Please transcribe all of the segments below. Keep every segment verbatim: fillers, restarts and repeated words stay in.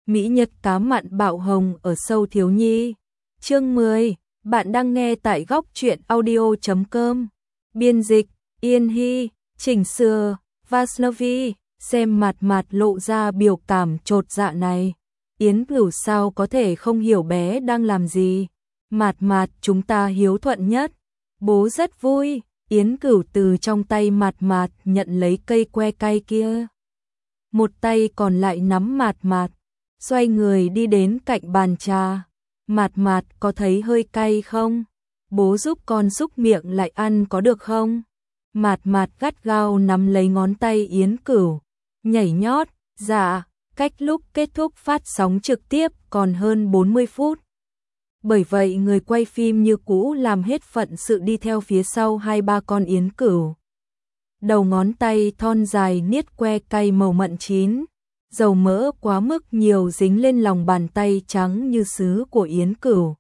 Mỹ Nhật cá mặn bạo hồng ở sâu thiếu nhi. Chương mười, bạn đang nghe tại góc truyện audio chấm com. Biên dịch, Yên Hy, chỉnh sửa, Vaslavi, xem mặt mặt lộ ra biểu cảm chột dạ này. Yến Cửu sao có thể không hiểu bé đang làm gì. Mạt mạt chúng ta hiếu thuận nhất. Bố rất vui. Yến Cửu từ trong tay mạt mạt nhận lấy cây que cay kia. Một tay còn lại nắm mạt mạt. Xoay người đi đến cạnh bàn trà. Mạt mạt có thấy hơi cay không? Bố giúp con xúc miệng lại ăn có được không? Mạt mạt gắt gao nắm lấy ngón tay Yến Cửu. Nhảy nhót, dạ, cách lúc kết thúc phát sóng trực tiếp còn hơn bốn mươi phút. Bởi vậy người quay phim như cũ làm hết phận sự đi theo phía sau hai ba con Yến Cửu. Đầu ngón tay thon dài niết que cay màu mận chín. Dầu mỡ quá mức nhiều dính lên lòng bàn tay trắng như sứ của Yến Cửu.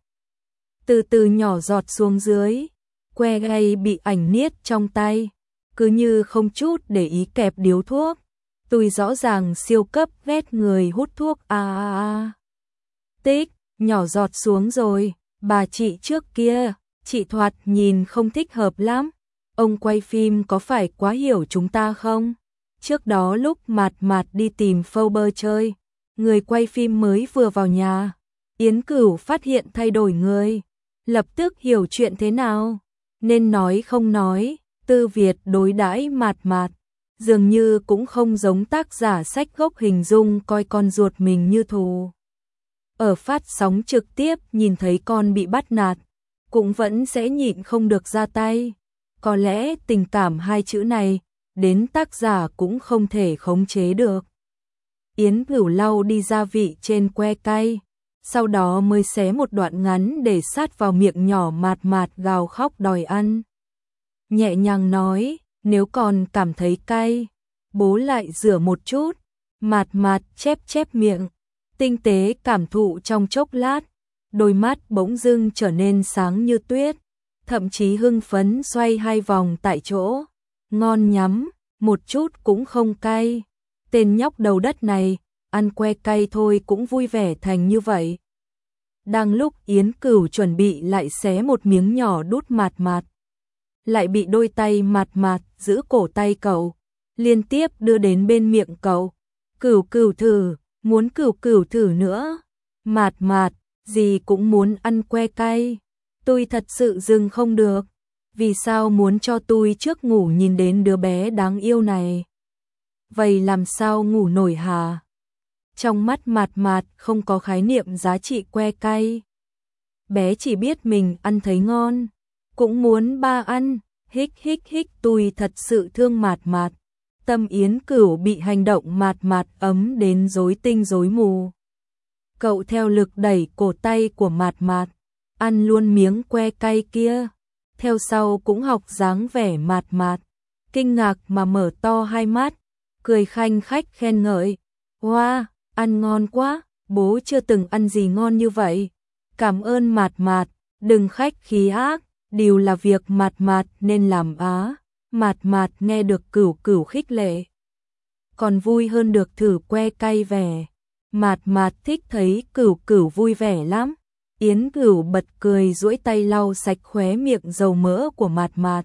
Từ từ nhỏ giọt xuống dưới, que cay bị ảnh niết trong tay, cứ như không chút để ý kẹp điếu thuốc. Tôi rõ ràng siêu cấp ghét người hút thuốc a a a. Tích, nhỏ giọt xuống rồi, bà chị trước kia, chị thoạt nhìn không thích hợp lắm. Ông quay phim có phải quá hiểu chúng ta không? Trước đó lúc mạt mạt đi tìm phâu bơ chơi, người quay phim mới vừa vào nhà. Yến Cửu phát hiện thay đổi người, lập tức hiểu chuyện thế nào. Nên nói không nói, Tư Việt đối đãi mạt mạt, dường như cũng không giống tác giả sách gốc hình dung coi con ruột mình như thù. Ở phát sóng trực tiếp nhìn thấy con bị bắt nạt, cũng vẫn sẽ nhịn không được ra tay. Có lẽ tình cảm hai chữ này, đến tác giả cũng không thể khống chế được. Yến Cửu lau đi gia vị trên que cay, sau đó mới xé một đoạn ngắn để sát vào miệng nhỏ mạt mạt gào khóc đòi ăn. Nhẹ nhàng nói, nếu còn cảm thấy cay, bố lại rửa một chút. Mạt mạt chép chép miệng, tinh tế cảm thụ trong chốc lát, đôi mắt bỗng dưng trở nên sáng như tuyết, thậm chí hưng phấn xoay hai vòng tại chỗ. Ngon nhắm, một chút cũng không cay. Tên nhóc đầu đất này, ăn que cay thôi cũng vui vẻ thành như vậy. Đang lúc Yến Cửu chuẩn bị lại xé một miếng nhỏ đút mạt mạt, lại bị đôi tay mạt mạt giữ cổ tay cậu, liên tiếp đưa đến bên miệng cậu. Cửu Cửu thử, muốn Cửu Cửu thử nữa. Mạt mạt, gì cũng muốn ăn que cay. Tôi thật sự dừng không được. Vì sao muốn cho tôi trước ngủ nhìn đến đứa bé đáng yêu này? Vậy làm sao ngủ nổi hả? Trong mắt mạt mạt không có khái niệm giá trị que cay. Bé chỉ biết mình ăn thấy ngon, cũng muốn ba ăn. Hích hích hích, tôi thật sự thương mạt mạt. Tâm Yến Cửu bị hành động mạt mạt ấm đến rối tinh rối mù. Cậu theo lực đẩy cổ tay của mạt mạt, ăn luôn miếng que cay kia. Theo sau cũng học dáng vẻ mạt mạt, kinh ngạc mà mở to hai mắt, cười khanh khách khen ngợi. Wow, ăn ngon quá, bố chưa từng ăn gì ngon như vậy. Cảm ơn mạt mạt, đừng khách khí ác, đều là việc mạt mạt nên làm á. Mạt mạt nghe được Cửu Cửu khích lệ, còn vui hơn được thử que cay vẻ. Mạt mạt thích thấy Cửu Cửu vui vẻ lắm. Yến Cửu bật cười duỗi tay lau sạch khóe miệng dầu mỡ của mạt mạt.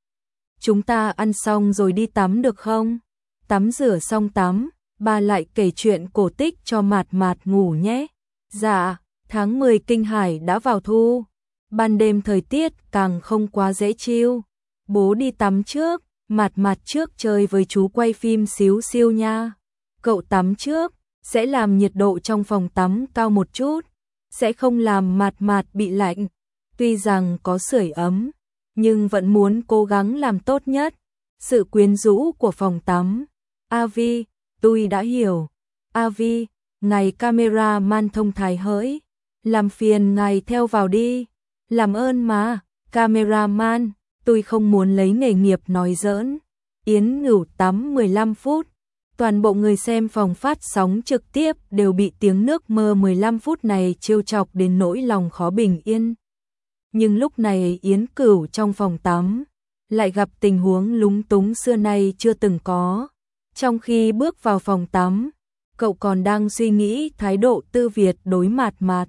Chúng ta ăn xong rồi đi tắm được không? Tắm rửa xong tắm, ba lại kể chuyện cổ tích cho mạt mạt ngủ nhé. Dạ, tháng mười kinh hải đã vào thu. Ban đêm thời tiết càng không quá dễ chịu. Bố đi tắm trước, mạt mạt trước chơi với chú quay phim xíu xiu nha. Cậu tắm trước, sẽ làm nhiệt độ trong phòng tắm cao một chút. Sẽ không làm mạt mạt bị lạnh. Tuy rằng có sưởi ấm, nhưng vẫn muốn cố gắng làm tốt nhất. Sự quyến rũ của phòng tắm. Avi, tôi đã hiểu. Avi, ngài camera man thông thái hỡi. Làm phiền ngài theo vào đi. Làm ơn mà, cameraman, tôi không muốn lấy nghề nghiệp nói giỡn. Yến Cửu tắm mười lăm phút. Toàn bộ người xem phòng phát sóng trực tiếp đều bị tiếng nước mơ mười lăm phút này trêu chọc đến nỗi lòng khó bình yên. Nhưng lúc này Yến Cửu trong phòng tắm lại gặp tình huống lúng túng xưa nay chưa từng có. Trong khi bước vào phòng tắm, cậu còn đang suy nghĩ thái độ Tư Việt đối Mạt Mạt.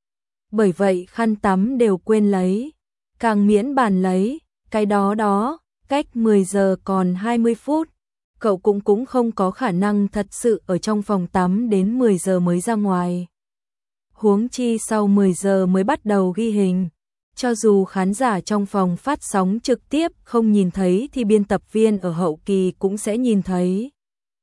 Bởi vậy khăn tắm đều quên lấy, càng miễn bàn lấy, cái đó đó, cách mười giờ còn hai mươi phút, cậu cũng cũng không có khả năng thật sự ở trong phòng tắm đến mười giờ mới ra ngoài. Huống chi sau mười giờ mới bắt đầu ghi hình. Cho dù khán giả trong phòng phát sóng trực tiếp không nhìn thấy thì biên tập viên ở hậu kỳ cũng sẽ nhìn thấy.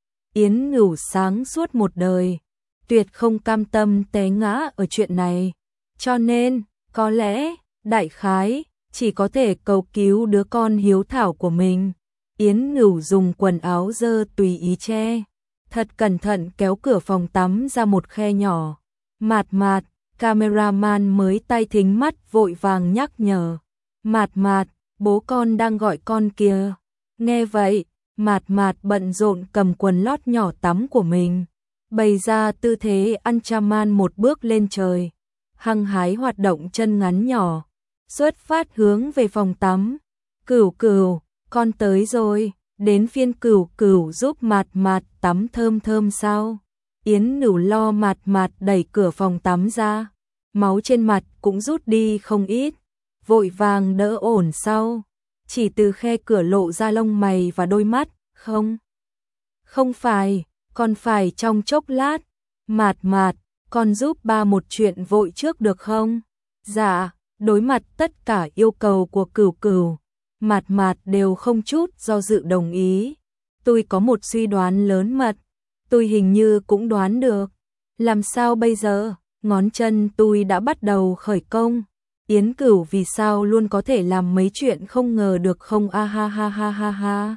Yến Ngửu sáng suốt một đời, tuyệt không cam tâm té ngã ở chuyện này. Cho nên, có lẽ, đại khái, chỉ có thể cầu cứu đứa con hiếu thảo của mình. Yến Ngửu dùng quần áo dơ tùy ý che, thật cẩn thận kéo cửa phòng tắm ra một khe nhỏ. Mạt Mạt, cameraman mới tay thính mắt vội vàng nhắc nhở. Mạt Mạt, bố con đang gọi con kìa. Nghe vậy, Mạt Mạt bận rộn cầm quần lót nhỏ tắm của mình, bày ra tư thế ăn chaman một bước lên trời, hăng hái hoạt động chân ngắn nhỏ, xuất phát hướng về phòng tắm. Cửu Cửu, con tới rồi, đến phiên Cửu Cửu giúp Mạt Mạt tắm thơm thơm sao? Yến Ngửu lo Mạt Mạt đẩy cửa phòng tắm ra, máu trên mặt cũng rút đi không ít, vội vàng đỡ ổn sau, chỉ từ khe cửa lộ ra lông mày và đôi mắt. Không, không phải, con phải trong chốc lát. Mạt Mạt, con giúp ba một chuyện vội trước được không? Dạ. Đối mặt tất cả yêu cầu của Cửu Cửu, Mạt Mạt đều không chút do dự đồng ý. Tôi có một suy đoán lớn mật, tôi hình như cũng đoán được. Làm sao bây giờ? Ngón chân tôi đã bắt đầu khởi công. Yến Cửu vì sao luôn có thể làm mấy chuyện không ngờ được không? A ha ha ha ha ha.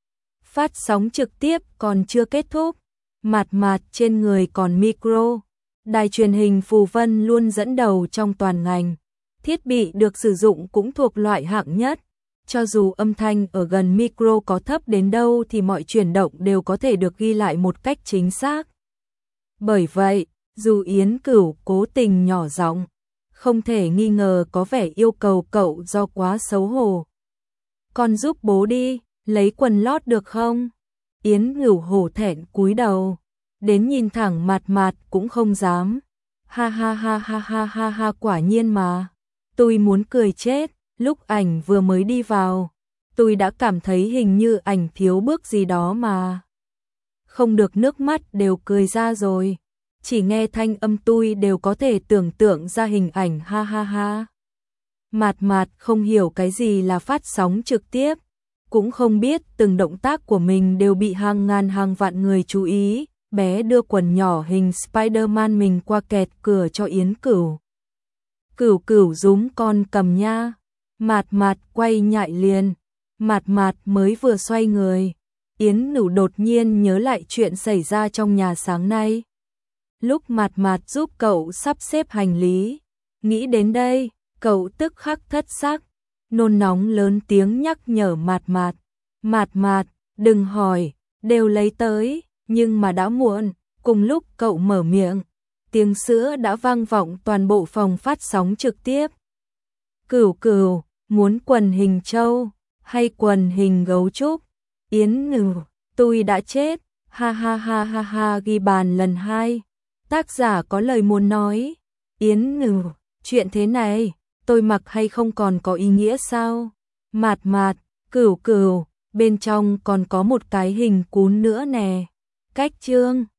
Phát sóng trực tiếp còn chưa kết thúc, Mạt Mạt trên người còn micro. Đài truyền hình Phù Vân luôn dẫn đầu trong toàn ngành. Thiết bị được sử dụng cũng thuộc loại hạng nhất. Cho dù âm thanh ở gần micro có thấp đến đâu thì mọi chuyển động đều có thể được ghi lại một cách chính xác. Bởi vậy, dù Yến Cửu cố tình nhỏ giọng, không thể nghi ngờ có vẻ yêu cầu cậu do quá xấu hổ. Con giúp bố đi, lấy quần lót được không? Yến Ngửu hổ thẹn cúi đầu, đến nhìn thẳng Mạt Mạt cũng không dám. Ha ha ha ha ha ha ha, quả nhiên mà. Tôi muốn cười chết, lúc ảnh vừa mới đi vào, tôi đã cảm thấy hình như ảnh thiếu bước gì đó mà. Không được, nước mắt đều cười ra rồi. Chỉ nghe thanh âm tôi đều có thể tưởng tượng ra hình ảnh, ha ha ha. Mạt Mạt không hiểu cái gì là phát sóng trực tiếp, cũng không biết từng động tác của mình đều bị hàng ngàn hàng vạn người chú ý. Bé đưa quần nhỏ hình Spider-Man mình qua kẹt cửa cho Yến Cửu. Cửu Cửu rúm con cầm nha. Mạt Mạt quay nhại liền. Mạt Mạt mới vừa xoay người, Yến Ngửu đột nhiên nhớ lại chuyện xảy ra trong nhà sáng nay. Lúc Mạt Mạt giúp cậu sắp xếp hành lý, nghĩ đến đây, cậu tức khắc thất sắc, nôn nóng lớn tiếng nhắc nhở Mạt Mạt. Mạt Mạt, đừng hỏi, đều lấy tới. Nhưng mà đã muộn, cùng lúc cậu mở miệng, tiếng sữa đã vang vọng toàn bộ phòng phát sóng trực tiếp. Cửu Cửu, muốn quần hình trâu hay quần hình gấu trúc? Yến Ngửu, tôi đã chết, ha ha ha ha ha, ghi bàn lần hai. Tác giả có lời muốn nói. Yến Ngửu, chuyện thế này, tôi mặc hay không còn có ý nghĩa sao? Mạt Mạt, Cửu Cửu, bên trong còn có một cái hình cún nữa nè. Cách chương